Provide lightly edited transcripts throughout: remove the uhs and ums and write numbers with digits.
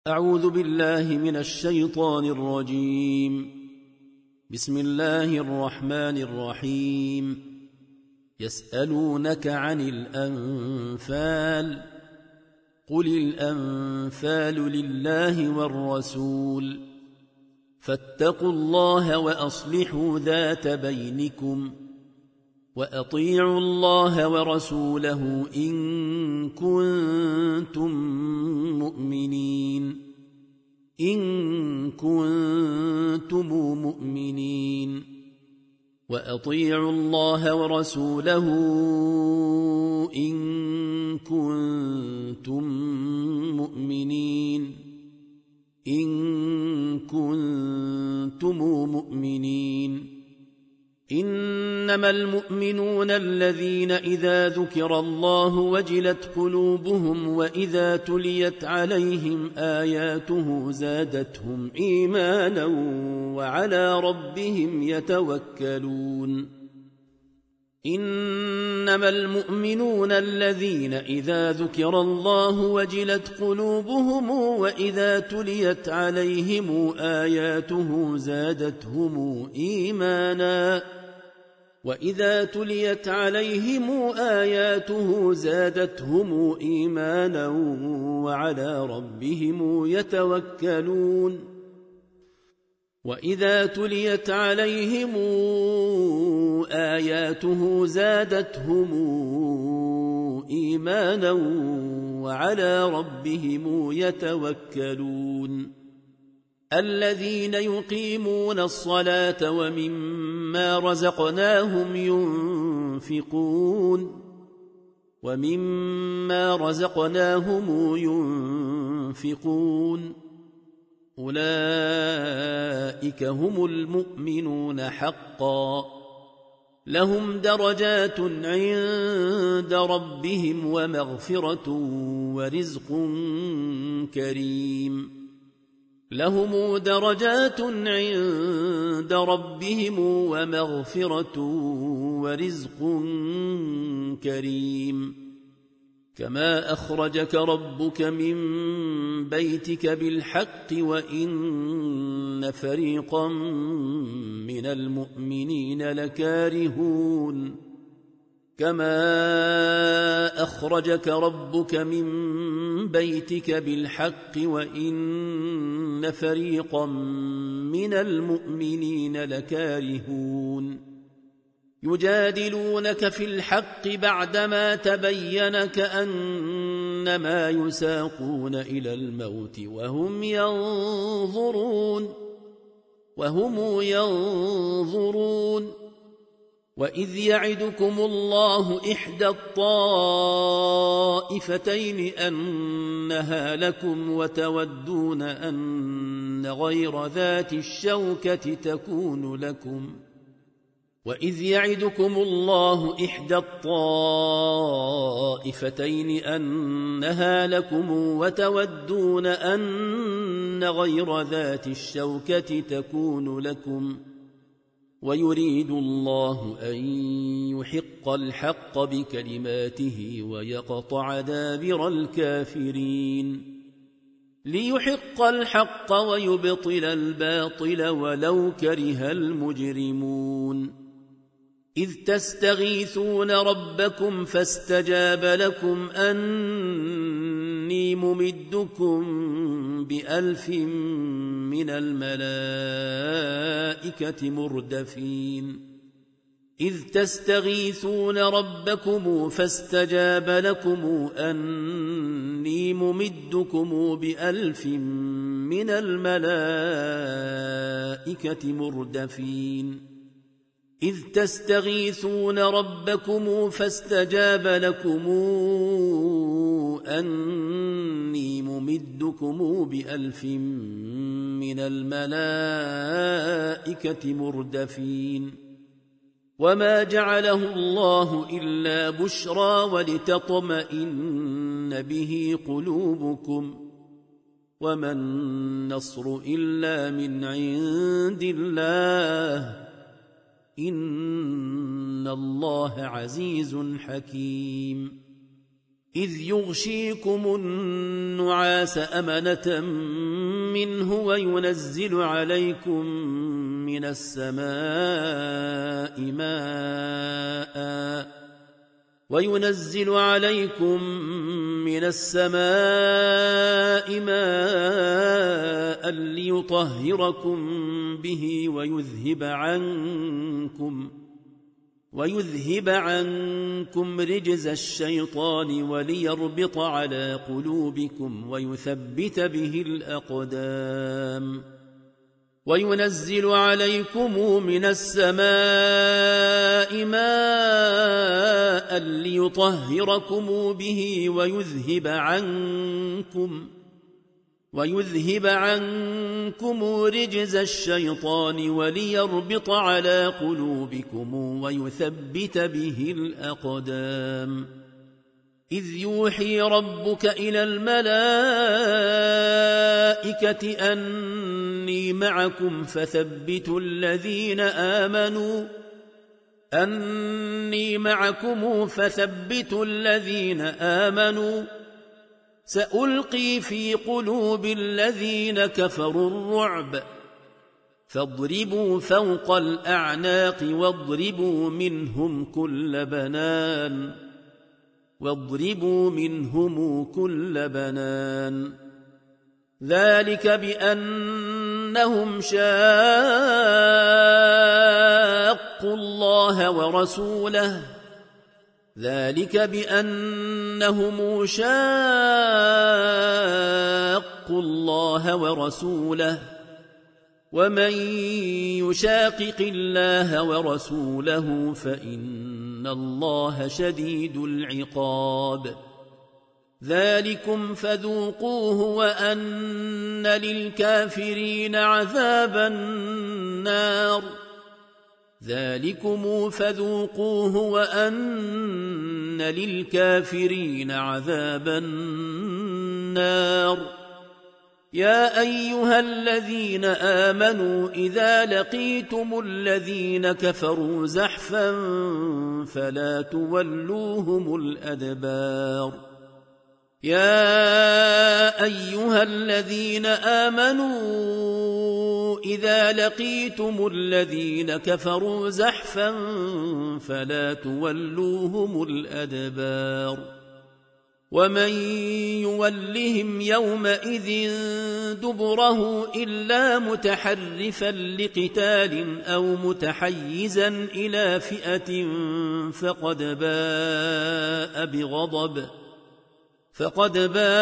أعوذ بالله من الشيطان الرجيم. بسم الله الرحمن الرحيم. يسألونك عن الأنفال، قل الأنفال لله والرسول، فاتقوا الله وأصلحوا ذات بينكم، وأطيعوا الله ورسوله إن كنتم مؤمنين وأطيعوا الله ورسوله إن كنتم مؤمنين. إنما المؤمنون الذين إذا ذكر الله وجلت قلوبهم وإذا تليت عليهم آياته زادتهم إيمانا وعلى ربهم يتوكلون. إنما المؤمنون الذين إذا ذكر الله وجلت قلوبهم وإذا تليت عليهم آياته زادتهم إيمانا وعلى ربهم يتوكلون. وإذا تليت عليهم آياته زادتهم إيمانا وعلى ربهم يتوكلون. الذين يقيمون الصلاة ومما رزقناهم ينفقون أولئك هم المؤمنون حقا، لهم درجات عند ربهم ومغفرة ورزق كريم. كما أخرجك ربك من بيتك بالحق وإن فريقا من المؤمنين لكارهون. يجادلونك في الحق بعدما تبين كأنما يساقون إلى الموت وهم ينظرون. وإذ يعدكم الله إحدى الطائفتين أنها لكم وتودون أن غير ذات الشوكة تكون لكم ويريد الله أن يحق الحق بكلماته ويقطع دابر الكافرين، ليحق الحق ويبطل الباطل ولو كره المجرمون. إذ تستغيثون ربكم فاستجاب لكم أني ممدكم ب1000 من الملائكة مردفين. إذ تستغيثون ربكم فاستجاب لكم أني ممدكم ب1000 من الملائكة مردفين. وما جعله الله إلا بشرى ولتطمئن به قلوبكم، وما النصر إلا من عند الله، إن الله عزيز حكيم. إذ يغشيكم النعاس أمنة منه وينزل عليكم من السماء ماء ليطهركم به ويذهب عنكم رجز الشيطان وليربط على قلوبكم ويثبت به الأقدام وينزل عليكم من السماء ماء ليطهركم به ويذهب عنكم رجز الشيطان وليربط على قلوبكم ويثبت به الأقدام إذ يوحي ربك إلى الملائكة أني معكم فثبتوا الذين آمنوا سألقي في قلوب الذين كفروا الرعب فاضربوا فوق الأعناق واضربوا منهم كل بنان ذلك بأنهم شاقوا الله ورسوله ومن يشاقق الله ورسوله فإن الله شديد العقاب ذلكم فذوقوه وأن للكافرين عذاب النار يا أيها الذين آمنوا إذا لقيتم الذين كفروا زحفا فلا تولوهم الأدبار ومن يولهم يومئذ دبره إلا متحرفا لقتال أو متحيزا إلى فئة فقد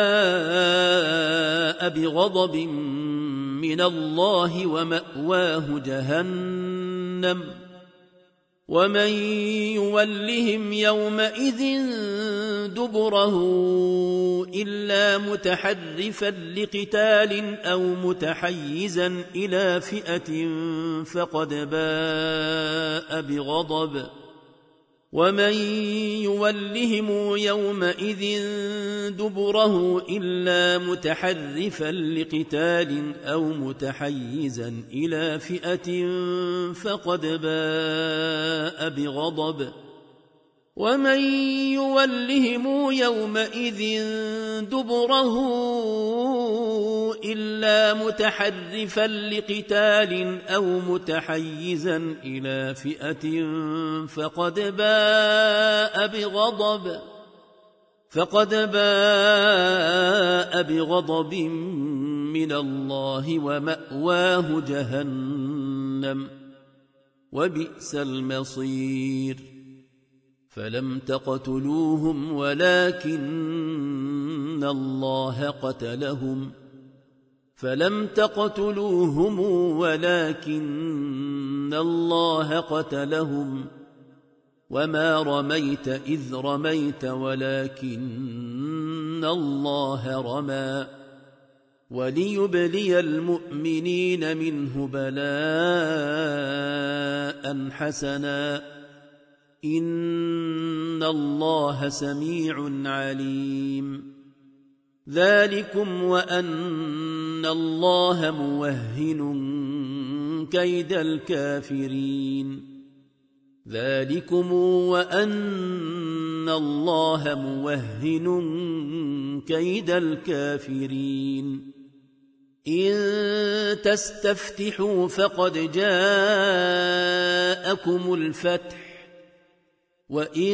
باء بغضب من الله ومأواه جهنم ومن يولهم يومئذ دبره إلا متحرفا لقتال أو متحيزا إلى فئة فقد باء بغضب من الله ومأواه جهنم وبئس المصير فلم تقتلوهم ولكن الله قتلهم وما رميت إذ رميت ولكن الله رمى وليبلي المؤمنين منه بلاء حسنا إن الله سميع عليم ذلكم وأن الله موهن كيد الكافرين ذلكم وأن الله موهن كيد الكافرين إن تستفتحوا فقد جاءكم الفتح وإن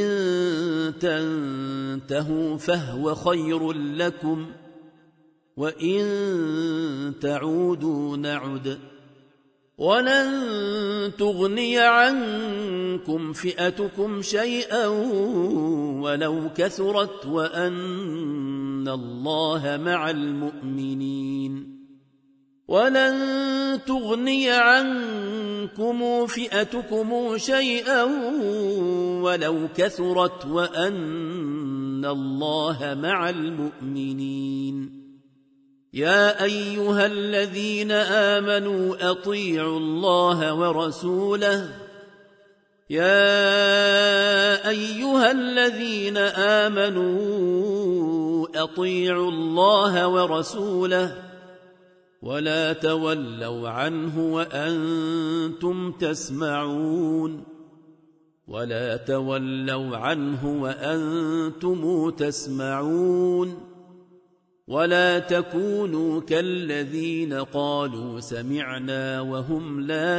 تنتهوا فهو خير لكم وإن تعودوا نعد ولن تغني عنكم فئتكم شيئا ولو كثرت وأن الله مع المؤمنين ولن تغني عنكم فئتكم شيئا ولو كثرت وأن الله مع المؤمنين يا أيها الذين آمنوا أطيعوا الله ورسوله يا أيها الذين آمنوا أطيعوا الله ورسوله ولا تولوا عنه وأنتم تسمعون ولا تولوا عنه وأنتم تسمعون ولا تكونوا كالذين قالوا سمعنا وهم لا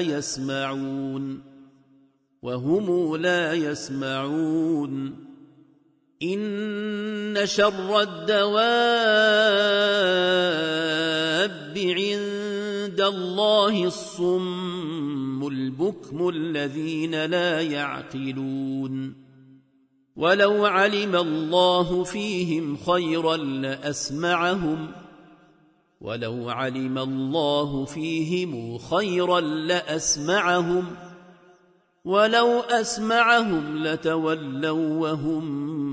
يسمعون إن شر الدواب عند الله الصم البكم الذين لا يعقلون ولو علم الله فيهم خيرا لأسمعهم ولو علم الله فيهم خيرا لأسمعهم ولو أسمعهم لتولوا وهم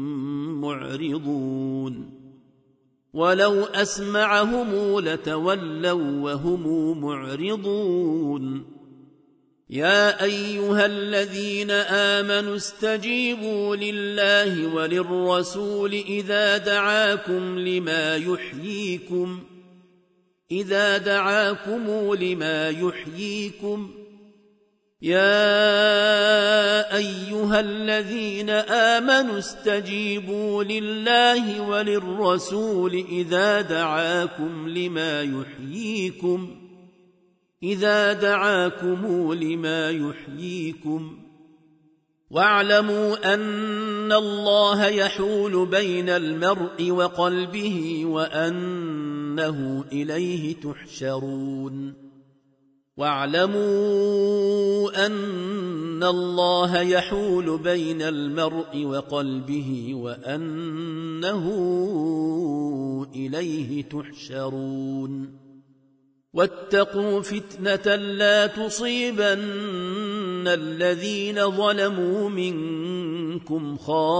معرضون ولو أسمعهم لتولوا وهم معرضون يا أيها الذين آمنوا استجيبوا لله وللرسول إذا دعاكم لما يحييكم يا أيها الذين آمنوا استجيبوا لله وللرسول إذا دعاكم لما يحييكم واعلموا أن الله يحول بين المرء وقلبه وأنه إليه تحشرون واعلموا أن الله يحول بين المرء وقلبه وأنه إليه تحشرون واتقوا فتنة لا تصيبن الذين ظلموا منكم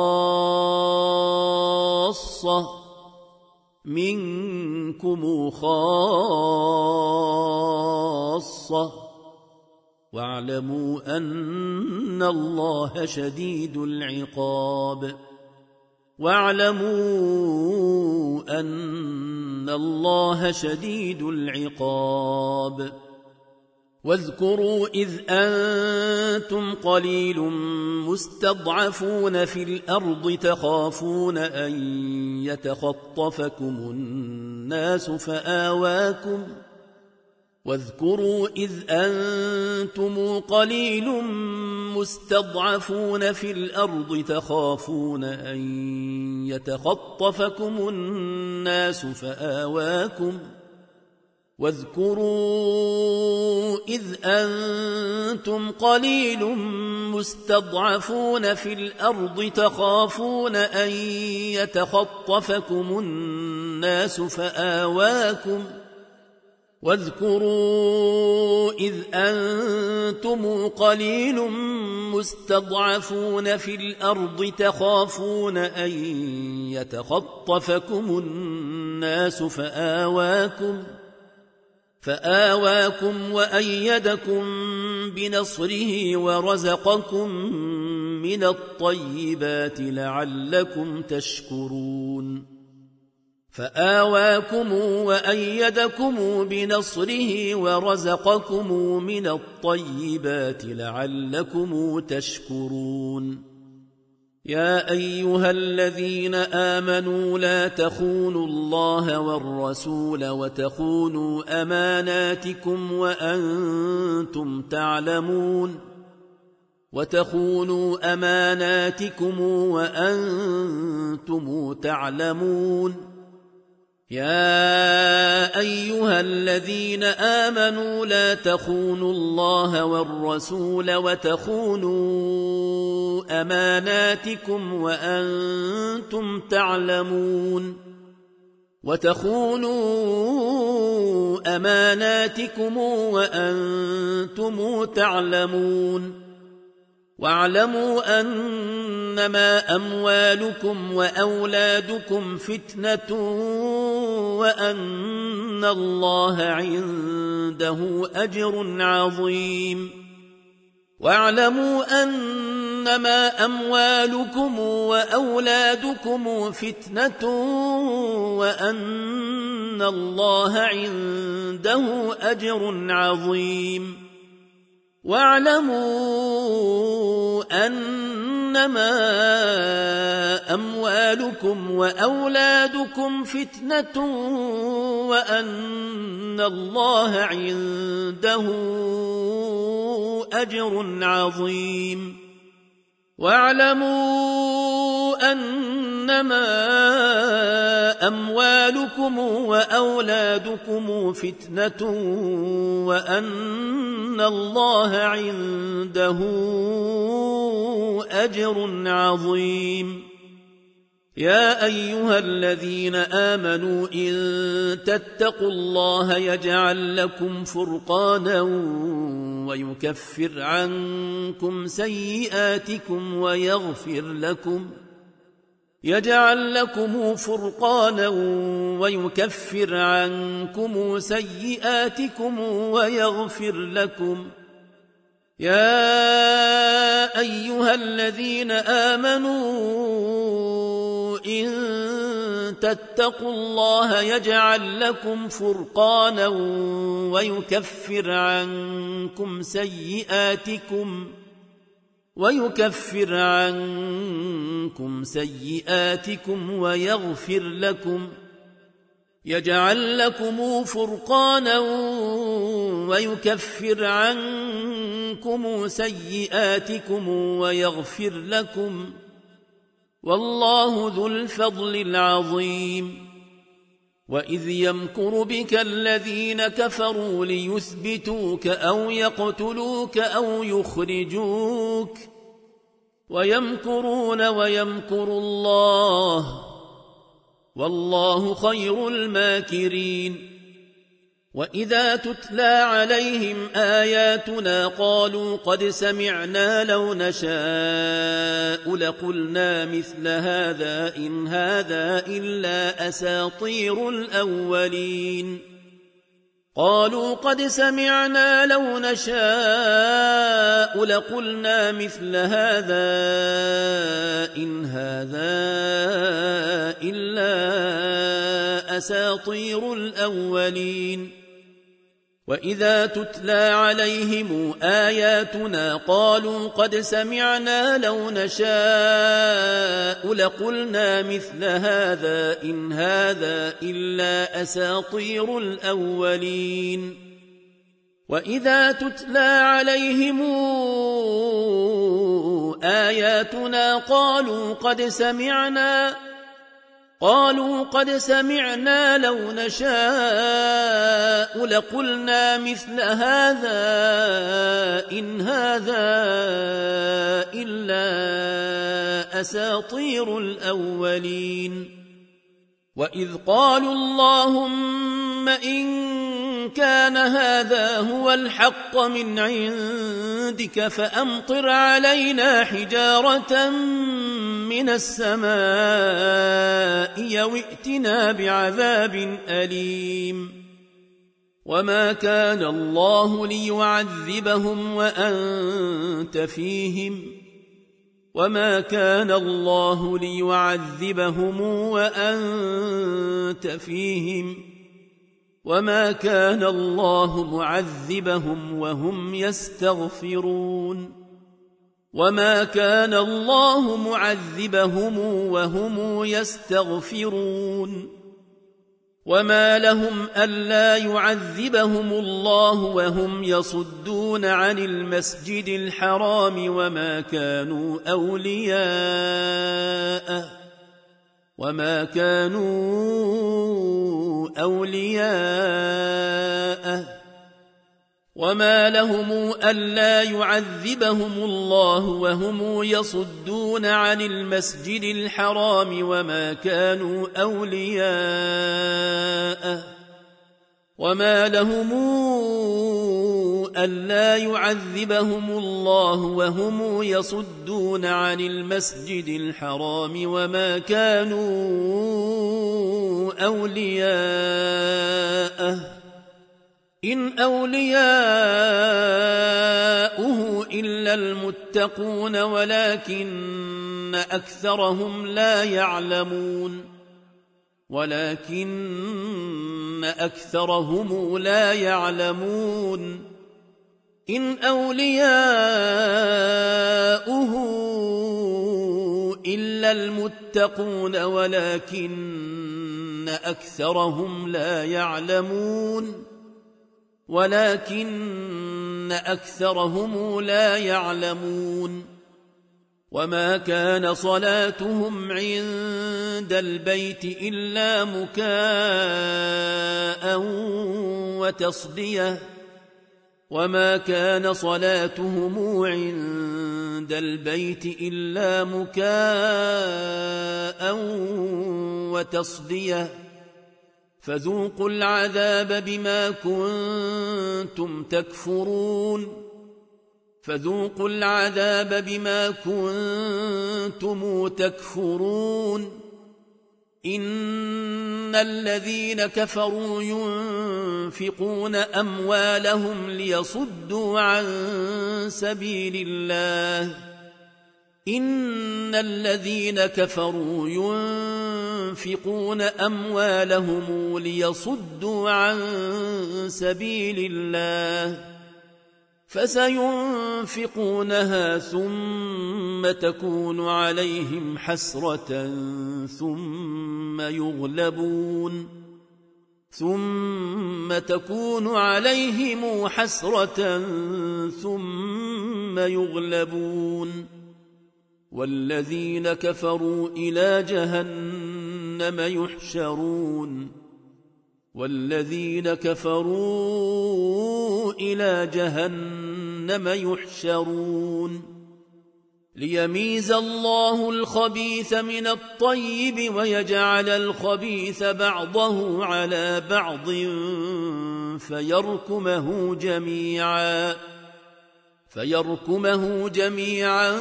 خاصة واعلموا أن الله شديد العقاب واذكروا إذ أنتم قليل مستضعفون في الأرض تخافون أن يتخطفكم الناس واذكروا إذ أنتم قليل مستضعفون في الأرض تخافون أن يتخطفكم الناس فآواكم واذكروا إذ أنتم قليل مستضعفون في الأرض تخافون أن يتخطفكم الناس فآواكم وأيدكم بنصره ورزقكم من الطيبات لعلكم تشكرون فآواكم وأيدكم بنصره ورزقكم من الطيبات لعلكم تشكرون يا أيها الذين آمنوا لا تخونوا الله والرسول وتخونوا أماناتكم وأنتم تعلمون يا أيها الذين آمنوا لا تخونوا الله والرسول وتخونوا أماناتكم وأنتم تعلمون واعلموا أنما أموالكم وأولادكم فتنة وأن الله عنده أجر عظيم واعلموا أنما أموالكم وأولادكم فتنة وأن الله عنده أجر عظيم واعلموا أنما أموالكم وأولادكم فتنة وأن الله عنده أجر عظيم يا أيها الذين آمنوا إن تتقوا الله يجعل لكم فرقانا ويكفر عنكم سيئاتكم ويغفر لكم يا أيها الذين آمنوا إن تتقوا الله يجعل لكم فرقانا ويكفر عنكم سيئاتكم ويغفر لكم والله ذو الفضل العظيم وإذ يمكر بك الذين كفروا ليثبتوك أو يقتلوك أو يخرجوك ويمكرون ويمكر الله والله خير الماكرين وإذا تتلى عليهم آياتنا قالوا قد سمعنا لو نشاء لقلنا مثل هذا إن هذا إلا أساطير الأولين وإذا تتلى عليهم آياتنا قالوا قد سمعنا لو نشاء لقلنا مثل هذا إن هذا إلا أساطير الأولين وإذا تتلى عليهم آياتنا قالوا قد سمعنا لو نشاء لقلنا مثل هذا إن هذا إلا أساطير الأولين وإذ قالوا اللهم إن كان هذا هو الحق من عندك فأمطر علينا حجارة من السماء أو ائتنا بعذاب أليم وما كان الله ليعذبهم وأنت فيهم وما كان الله ليعذبهم وأنت فيهم وما كان الله معذبهم وهم يستغفرون وما كان الله معذبهم وهم يستغفرون وما لهم ألا يعذبهم الله وهم يصدون عن المسجد الحرام وما كانوا أولياءه وما لهم ألا يعذبهم الله وهم يصدون عن المسجد الحرام وما كانوا أولياءه وما لهم ألا يعذبهم الله وهم يصدون عن المسجد الحرام وما كانوا أولياءه إن أولياؤه إلا المتقون ولكن أكثرهم لا يعلمون إن أولياؤه إلا المتقون ولكن أكثرهم لا يعلمون وما كان صلاتهم عند البيت إلا مكاء وتصدية وما كان صلاتهم عند البيت إلا مكاء وتصدية فذوقوا العذاب بما كنتم تكفرون إن الذين كفروا ينفقون أموالهم ليصدوا عن سبيل الله فسينفقونها ثم تكون عليهم حسرة ثم يغلبون والذين كفروا إلى جهنم يحشرون ليميز الله الخبيث من الطيب ويجعل الخبيث بعضه على بعض فيركمه جميعا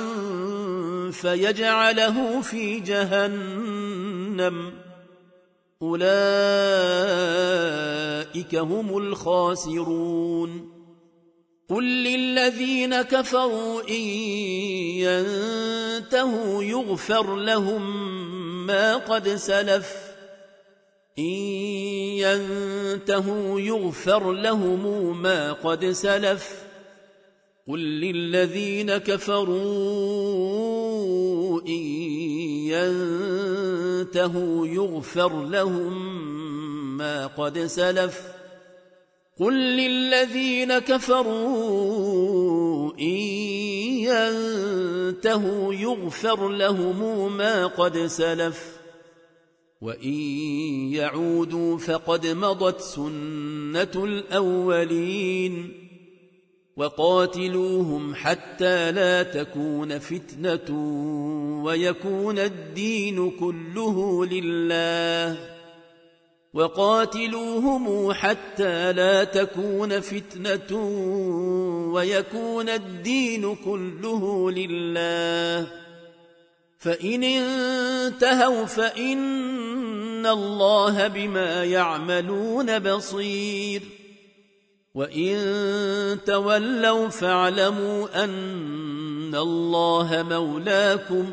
فيجعله في جهنم أولئك هم الخاسرون قل للذين كفروا إن ينتهوا يغفر لهم ما قد سلف قل للذين كفروا إن ينتهوا يغفر لهم ما قد سلف قل للذين كفروا إن ينتهوا يغفر لهم ما قد سلف وإن يعودوا فقد مضت سنة الأولين وقاتلوهم حتى لا تكون فتنة ويكون الدين كله لله فإن انتهوا فإن الله بما يعملون بصير وإن تولوا فاعلموا أن إن الله مولاكم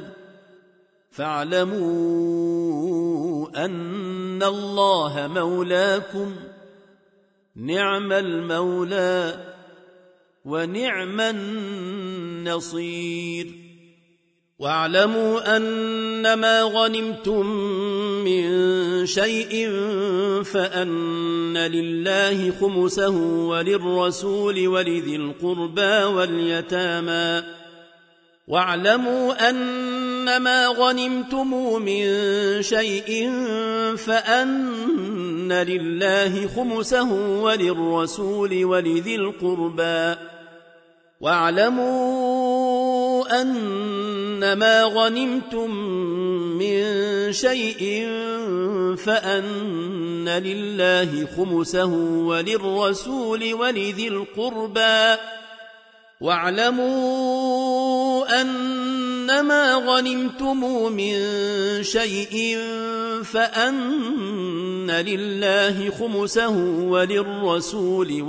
فاعلموا أن الله مولاكم نعم المولى ونعم النصير واعلموا أنما غنمتم من شيء فأن لله خمسه وللرسول ولذي القربى واليتامى واعلموا أنما غنمتم من شيء فأن لله خمسه وللرسول ولذي القربى واعلموا أنما غنمتم من شيء فأن لله خمسه وللرسول ولذي القربى واعلموا أنما غنمتم من شيء فأن لله خمسه وللرسول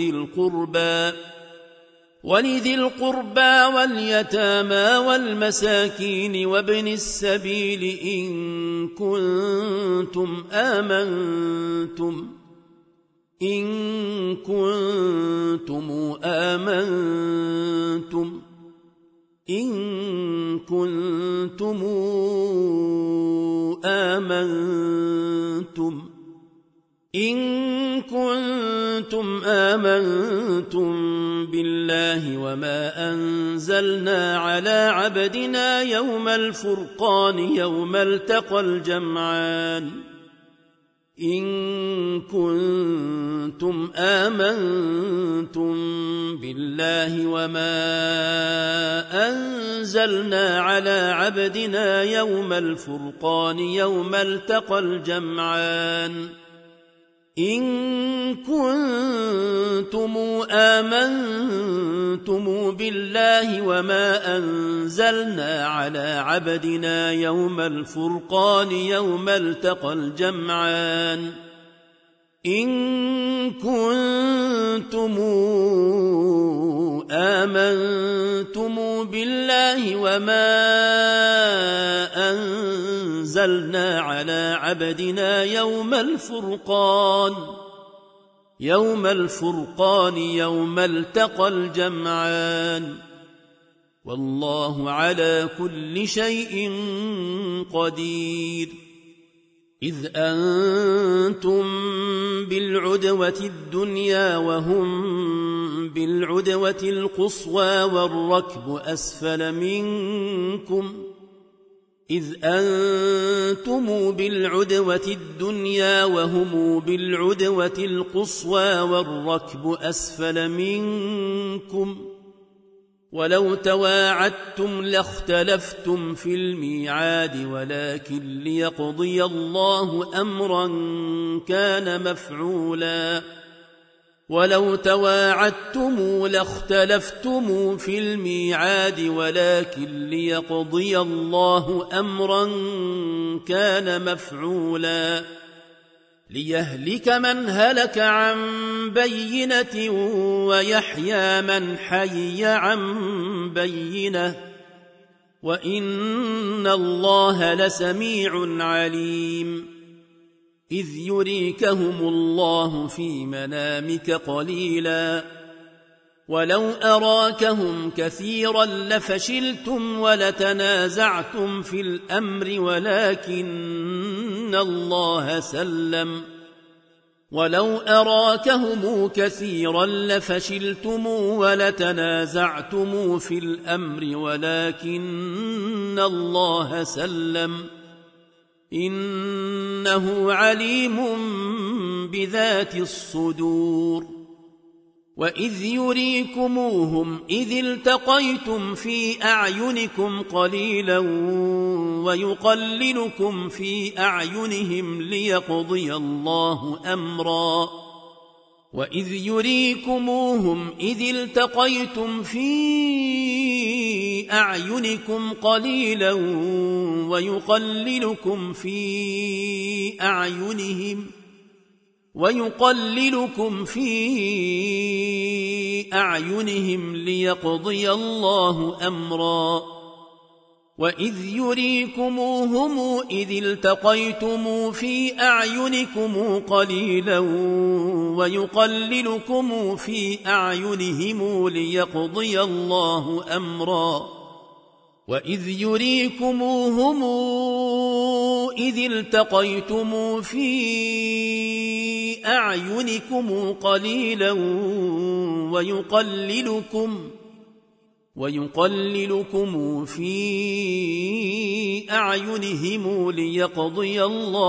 ولذي القربى واليتامى والمساكين وابن السبيل إن كنتم آمنتم بالله وما أنزلنا على عبدنا يوم الفرقان يوم التقى الجمعان إن كنتم آمنتم بالله وما أنزلنا على عبدنا يوم الفرقان يوم التقى الجمعان إن كنتم آمنتم بالله وما أنزلنا على عبدنا يوم الفرقان يوم التقى الجمعان إن كنتم آمنتم بالله وما أنزلنا على عبدنا يوم الفرقان يوم التقى الجمعان والله على كل شيء قدير إذ أنتم بالعدوة الدنيا وهم بالعدوة القصوى والركب أسفل منكم إذ أنتم بالعدوة الدنيا وهم بالعدوة القصوى والركب أسفل منكم ولو تواعدتم لاختلفتم في الميعاد ولكن ليقضي الله أمرا كان مفعولا ولو تواعدتم لاختلفتم في الميعاد ولكن ليقضي الله أمرا كان مفعولا ليهلك من هلك عن بينة ويحيى من حي عن بينة وإن الله لسميع عليم إذ يريكهم الله في منامك قليلا ولو أراكهم كثيرا لفشلتم ولتنازعتم في الأمر ولكن الله سلم ولو أراكهم كثيرا لفشلتم ولتنازعتم في الأمر ولكن الله سلم إنه عليم بذات الصدور وإذ يريكموهم إذ التقيتم في أعينكم قليلا ويقللكم في أعينهم ليقضي الله أمرا وإذ يريكموهم إذ التقيتم في أعينكم قليلا ويقللكم في أعينهم ويقللكم في أعينهم ليقضي الله أمرا وإذ يريكموهم إذ التقيتم في أعينكم قليلا ويقللكم في أعينهم ليقضي الله أمرا وإذ يريكموهم إذ التقيتم في أعينكم قليلا ويقللكم في أعينهم ليقضي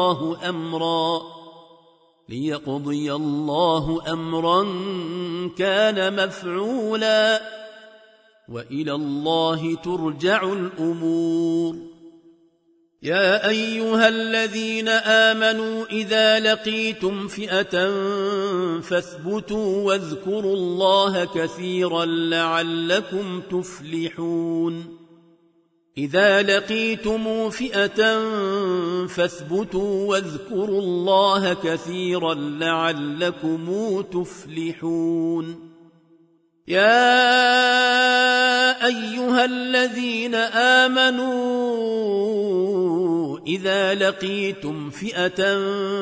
الله أمرا كان مفعولا وإلى الله ترجع الأمور يا أيها الذين آمنوا إذا لقيتم فئة فاثبتوا واذكروا الله كثيرا لعلكم تفلحون إذا لقيتم فئة فاثبتوا واذكروا الله كثيرا لعلكم تفلحون يا أيها الذين آمنوا إذا لقيتم فئة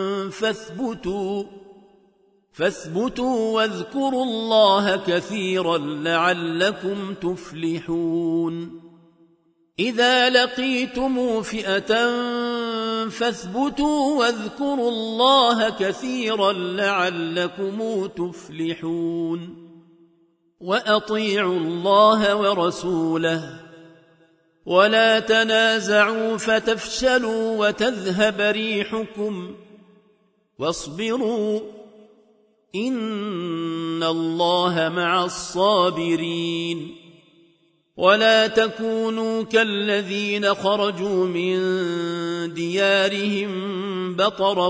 فاثبتوا واذكروا الله كثيرا لعلكم تفلحون إذا لقيتم فئة فاثبتوا واذكروا الله كثيرا لعلكم تفلحون وأطيعوا الله ورسوله ولا تنازعوا فتفشلوا وتذهب ريحكم واصبروا إن الله مع الصابرين ولا تكونوا كالذين خرجوا من ديارهم بطرا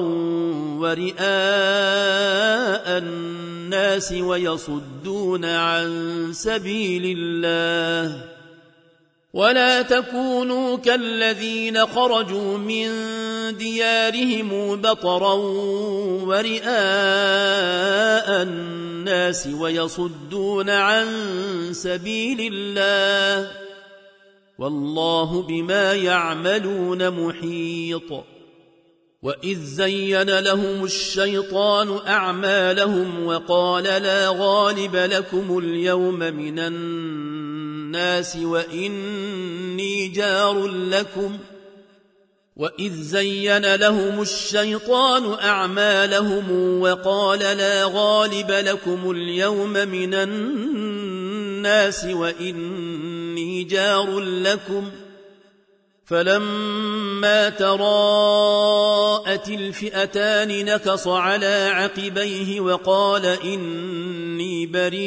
ورئاء الناس ويصدون عن سبيل الله ولا تكونوا كالذين خرجوا من ديارهم بطرا ورئاء الناس ويصدون عن سبيل الله والله بما يعملون محيط وإذ زين لهم الشيطان أعمالهم وقال لا غالب لكم اليوم من الناس وإني جار لكم وإذ زين لهم الشيطان أعمالهم وقال لا غالب لكم اليوم من الناس وإني جار لكم فلما تراءت الفئتان نكص على عقبيه وقال إني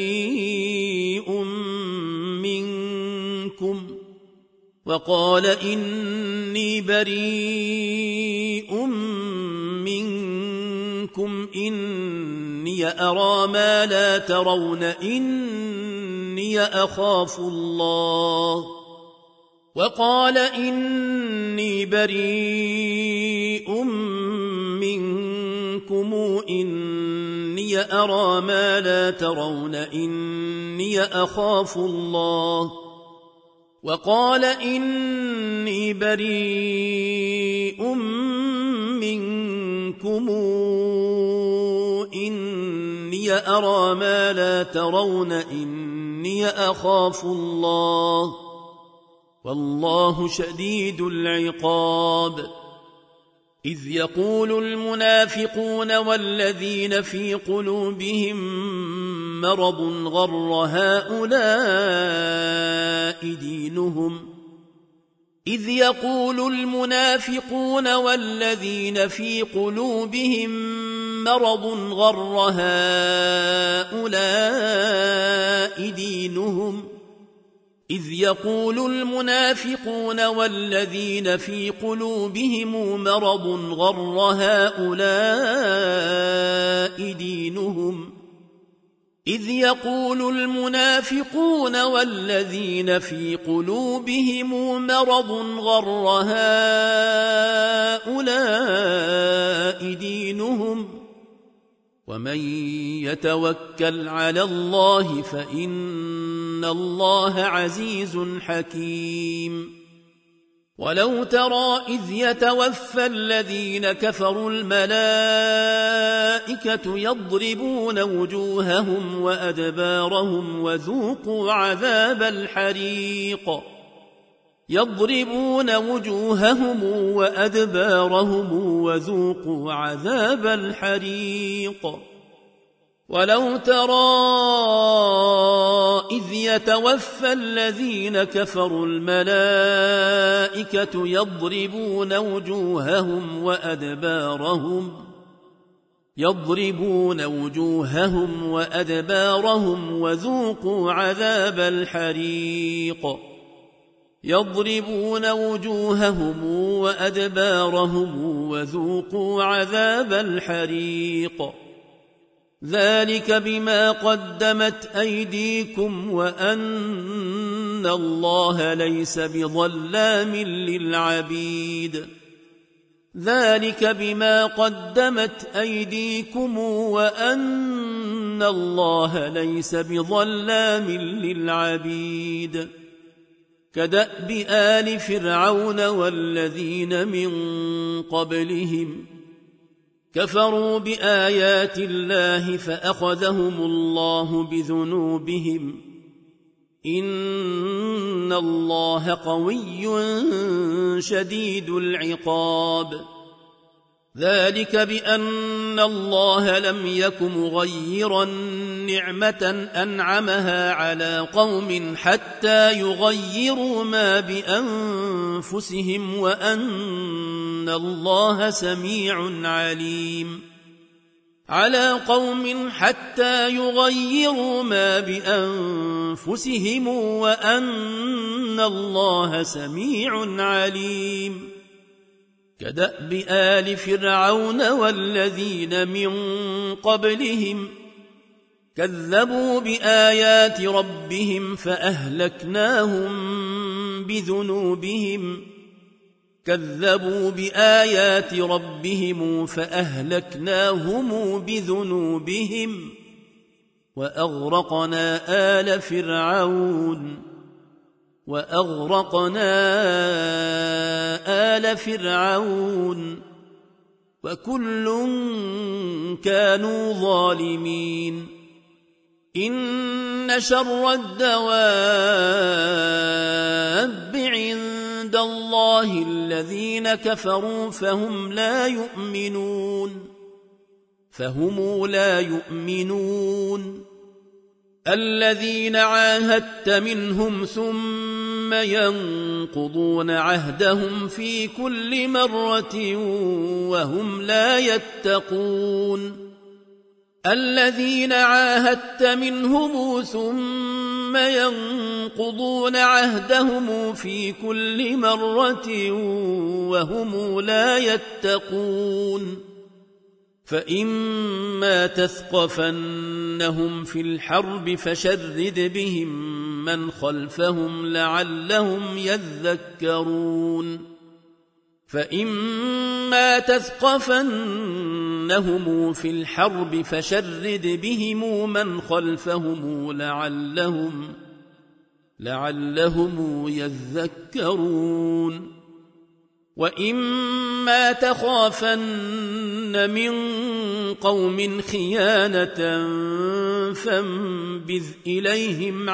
بريء منكم إني أرى ما لا ترون إني أخاف الله وقال إني بريء منكم إني أرى ما لا ترون إني أخاف الله وقال إني بريء منكم إني أرى ما لا ترون إني أخاف الله والله شديد العقاب إذ يقول المنافقون والذين في قلوبهم مرض غر هؤلاء دينهم إذ يقول المنافقون والذين في قلوبهم مرض غر هؤلاء دينهم إذ يقول المنافقون والذين في قلوبهم مرض غر هؤلاء دينهم إذ يقول المنافقون والذين في قلوبهم مرض غر هؤلاء دينهم ومن يتوكل على الله فإن الله عزيز حكيم ولو ترى إذ يتوفى الذين كفروا الملائكة يضربون وجوههم وأدبارهم وذوقوا عذاب الحريق يضربون وجوههم وأدبارهم وذوقوا عذاب الحريق ولو ترى إذ يتوفى الذين كفروا الملائكة يضربون وجوههم وأدبارهم وذوقوا عذاب الحريق يضربون وجوههم وأدبارهم وذوقوا عذاب الحريق ذلك بما قدمت أيديكم وأن الله ليس بظلام للعبيد ذلك بما قدمت أيديكم وأن الله ليس بظلام للعبيد كدأب آل فرعون والذين من قبلهم كفروا بآيات الله فأخذهم الله بذنوبهم إن الله قوي شديد العقاب ذلك بأن الله لم يك مغيرا نعمة أنعمها على قوم حتى يغيروا ما بأنفسهم وأن الله سميع عليم على قوم حتى يغيروا ما بأنفسهم وأن الله سميع عليم كدأب آل فرعون والذين من قبلهم كذبوا بآيات ربهم فأهلكناهم بذنوبهم وأغرقنا آل فرعون وكل كانوا ظالمين إن شر الدواب عند الله الذين كفروا فهم لا يؤمنون الذين عاهدت منهم ثم ينقضون عهدهم في كل مرة وهم لا يتقون الذين عاهدت منهم ثم ينقضون عهدهم في كل مرة وهم لا يتقون فإما تثقفنهم في الحرب فشرد بهم من خلفهم لعلهم يذكرون وإما تخافن من قوم خيانة فانبذ إليهم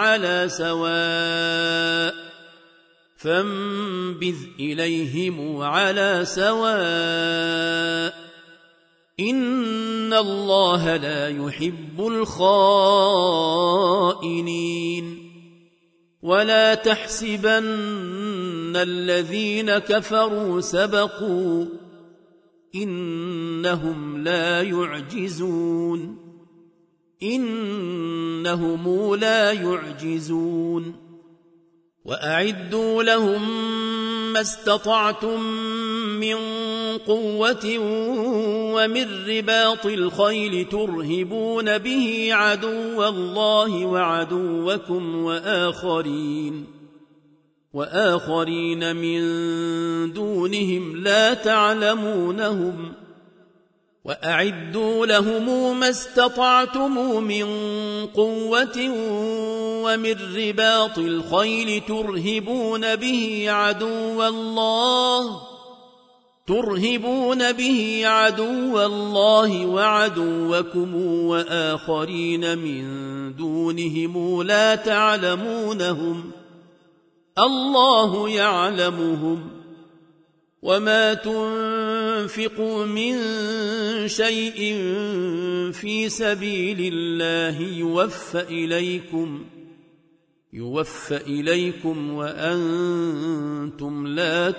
على سواء إن الله لا يحب الخائنين ولا تحسبن الذين كفروا سبقوا إنهم لا يعجزون وأعدوا لهم ما استطعتم من قوة ومن رباط الخيل ترهبون به عدو الله وعدوكم وآخرين من دونهم لا تعلمونهم وأعدوا لهم ما استطعتم من قوة ومن رباط الخيل ترهبون به عدو الله وعدوكم وآخرين من دونهم لا تعلمونهم الله يعلمهم وما تنفقوا من شيء في سبيل الله يوفى إليكم وأنتم لا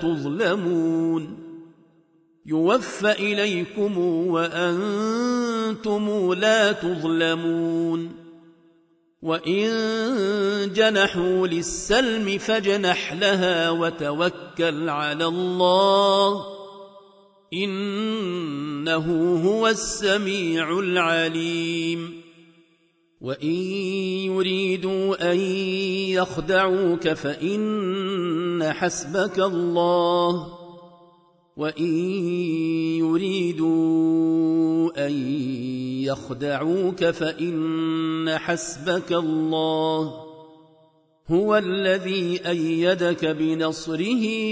تظلمون وإن جنحوا للسلم فاجنح لها وتوكل على الله إنه هو السميع العليم وإن يريدوا أن يخدعوك فإن حسبك الله وإن يريدوا أن يخدعوك فإن حسبك الله هو الذي أيدك بنصره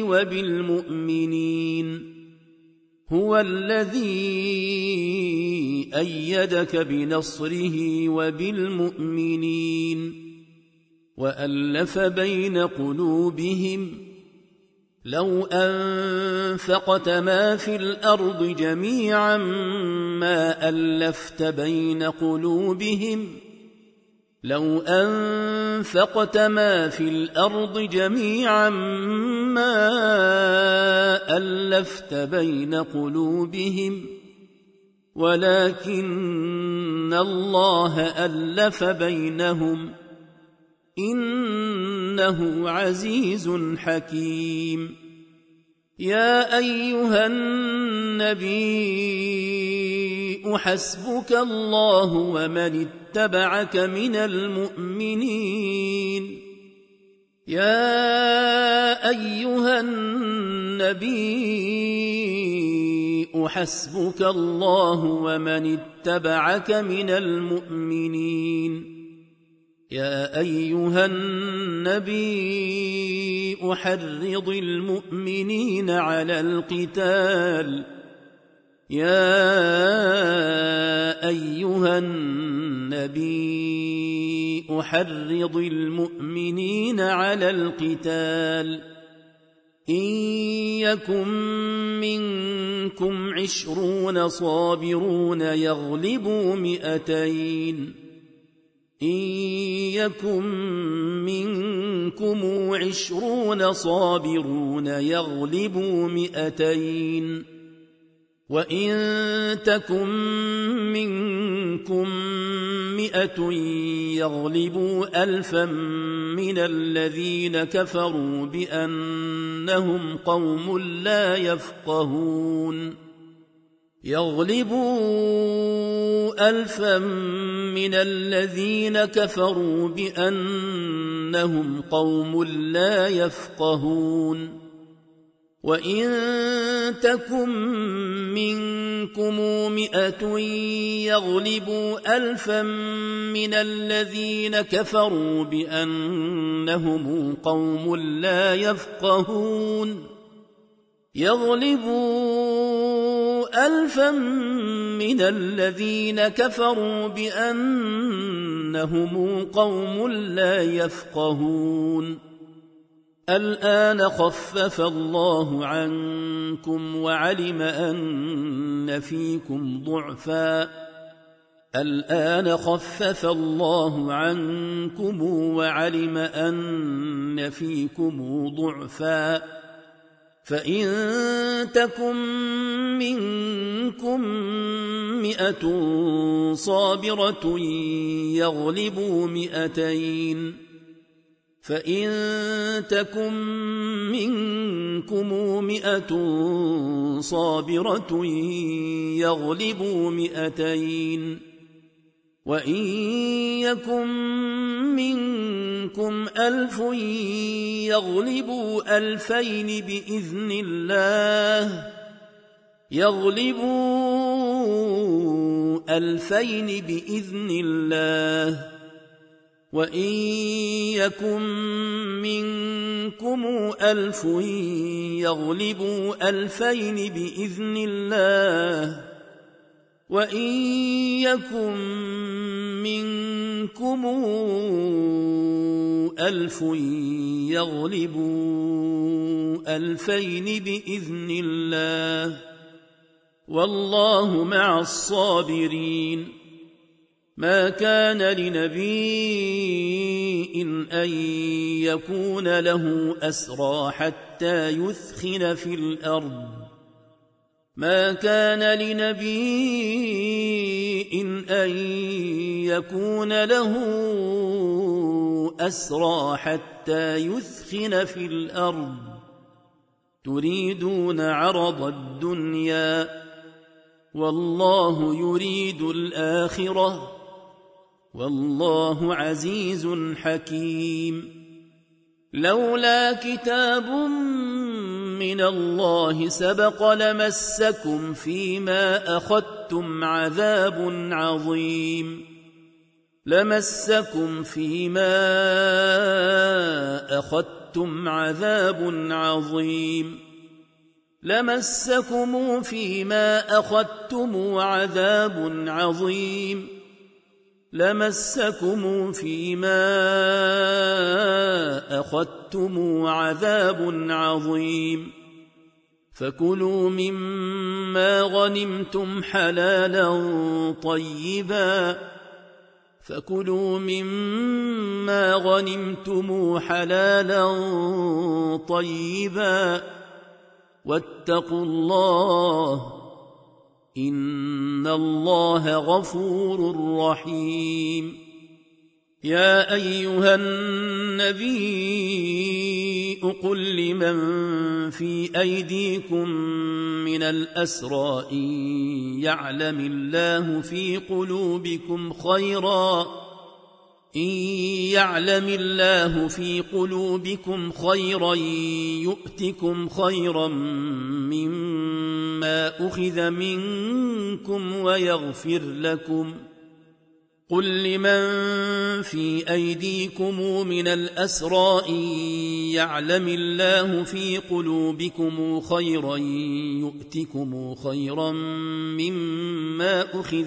وبالمؤمنين وألف بين قلوبهم لو أنفقت ما في الأرض جميعا ما ألفت بين قلوبهم ولكن الله ألف بينهم إنه عزيز حكيم يا أيها النبي حسبك الله ومن اتبعك من المؤمنين يا أيها النبي حرض المؤمنين على القتال إن يكن منكم 20 صابرون يغلبوا 200 وإن تكن منكم 100 يغلبوا 1000 من الذين كفروا بأنهم قوم لا يفقهون وإن تكن منكم 100 يغلبوا 1000 من الذين كفروا بأنهم قوم لا يفقهون الآن خفف الله عنكم وعلم أن فيكم ضعفا فإن تكن منكم 100 صابرة يغلبوا 200 وإن يكن منكم 1000 يغلبوا 2000 بإذن الله يغلبوا 2000 بإذن الله وإن يكن منكم 1000 يغلبوا 2000 بإذن الله وإن يكن منكم 1000 يغلبوا 2000 بإذن الله والله مع الصابرين ما كان لنبي أن يكون له أسرى حتى يثخن في الأرض ما كان لنبي أن يكون له أسرى حتى يثخن في الأرض تريدون عرض الدنيا والله يريد الآخرة والله عزيز حكيم لولا كتاب من الله سبق لمسكم فيما أخذتم عذاب عظيم لمسكم فيما أخذتم عذاب عظيم لمسكم فيما أخذتم عذاب عظيم لمسكم فيما أخذتم عذاب عظيم فكلوا مما غنمتم حلالا طيبا فكلوا مما غنمتم حلالا طيبا واتقوا الله إن الله غفور رحيم يا أيها النبي قل لمن في أيديكم من الأسرى إن يعلم الله في قلوبكم خيرا يؤتكم خيرا مما أخذ منكم ويغفر لكم قل لمن في أيديكم من الأسرى إن يعلم الله في قلوبكم خيرا يؤتكم خيرا مما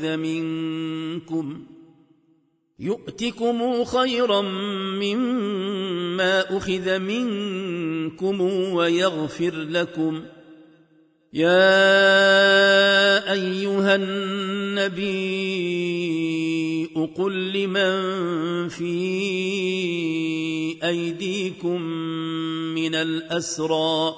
أخذ منكم ويغفر لكم يا أيها النبي قل لمن في أيديكم من الأسرى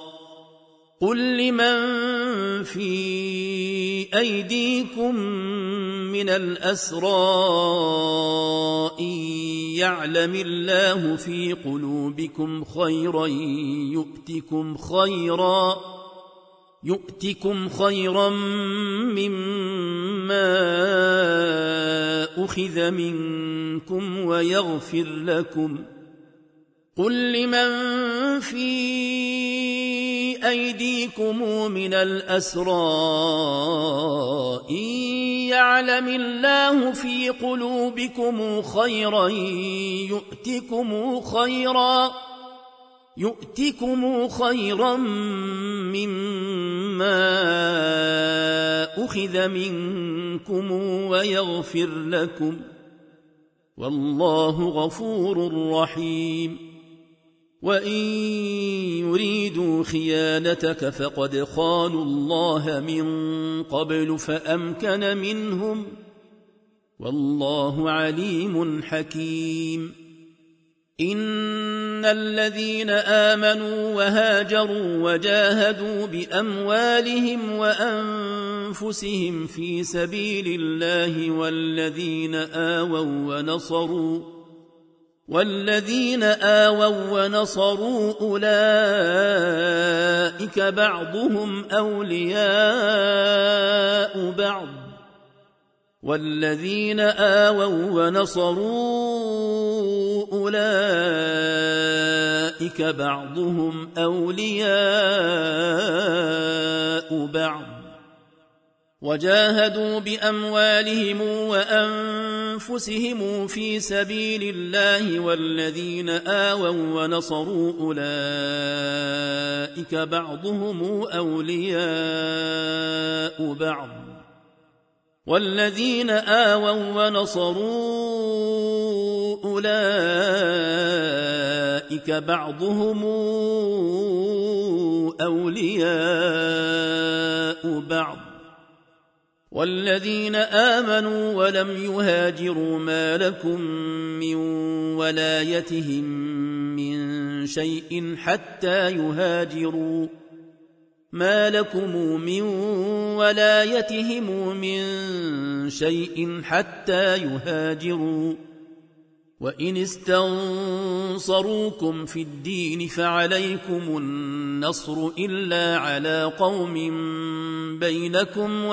إن يعلم الله في قلوبكم خيرا يؤتكم خيرا مما أخذ منكم ويغفر لكم قل لمن في أيديكم من الأسرى إن يعلم الله في قلوبكم خيرا يؤتكم خيرا مما أخذ منكم ويغفر لكم والله غفور رحيم وإن يريدوا خيانتك فقد خانوا الله من قبل فأمكن منهم والله عليم حكيم إن الذين آمنوا وهاجروا وجاهدوا بأموالهم وأنفسهم في سبيل الله والذين آووا ونصروا أولئك بعضهم أولياء بعض والذين آووا ونصروا أولئك بعضهم أولياء بعض وجاهدوا بأموالهم وأنفسهم في سبيل الله والذين آووا ونصروا أولئك بعضهم أولياء بعض والذين آووا ونصروا أولئك بعضهم أولياء بعض والذين آمنوا ولم يهاجروا ما لكم من ولايتهم من شيء حتى يهاجروا وإن استنصروكم في الدين فعليكم النصر إلا على قوم بينكم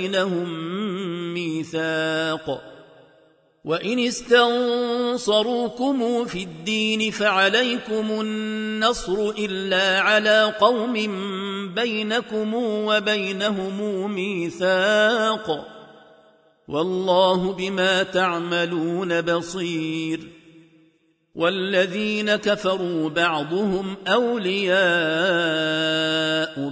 وبينهم ميثاق والله بما تعملون بصير والذين كفروا بعضهم أولياء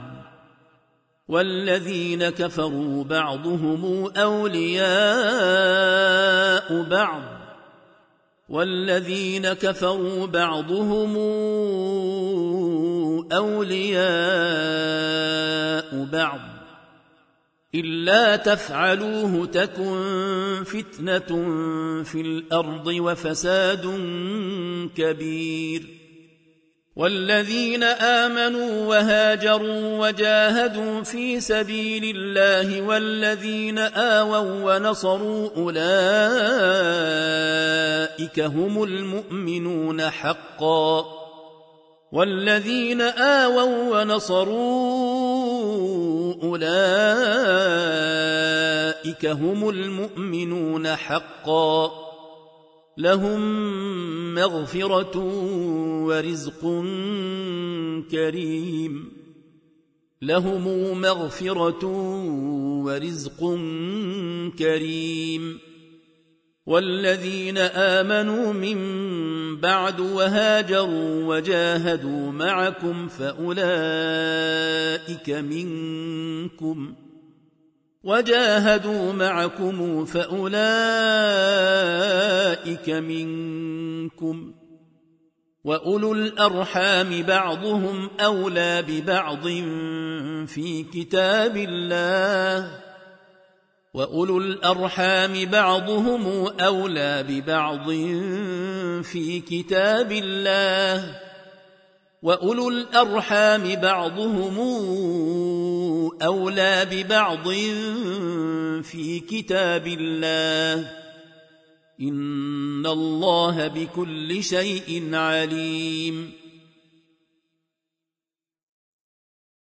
بعض إلا تفعلوه تكن فتنة في الأرض وفساد كبير والذين آمنوا وهاجروا وجاهدوا في سبيل الله والذين آووا ونصروا أولئك هم المؤمنون حقا لهم مغفرة ورزق كريم والذين آمنوا من بعد وهاجروا وجاهدوا معكم فأولئك منكم وأولو الأرحام بعضهم أولى ببعض في كتاب الله إن الله بكل شيء عليم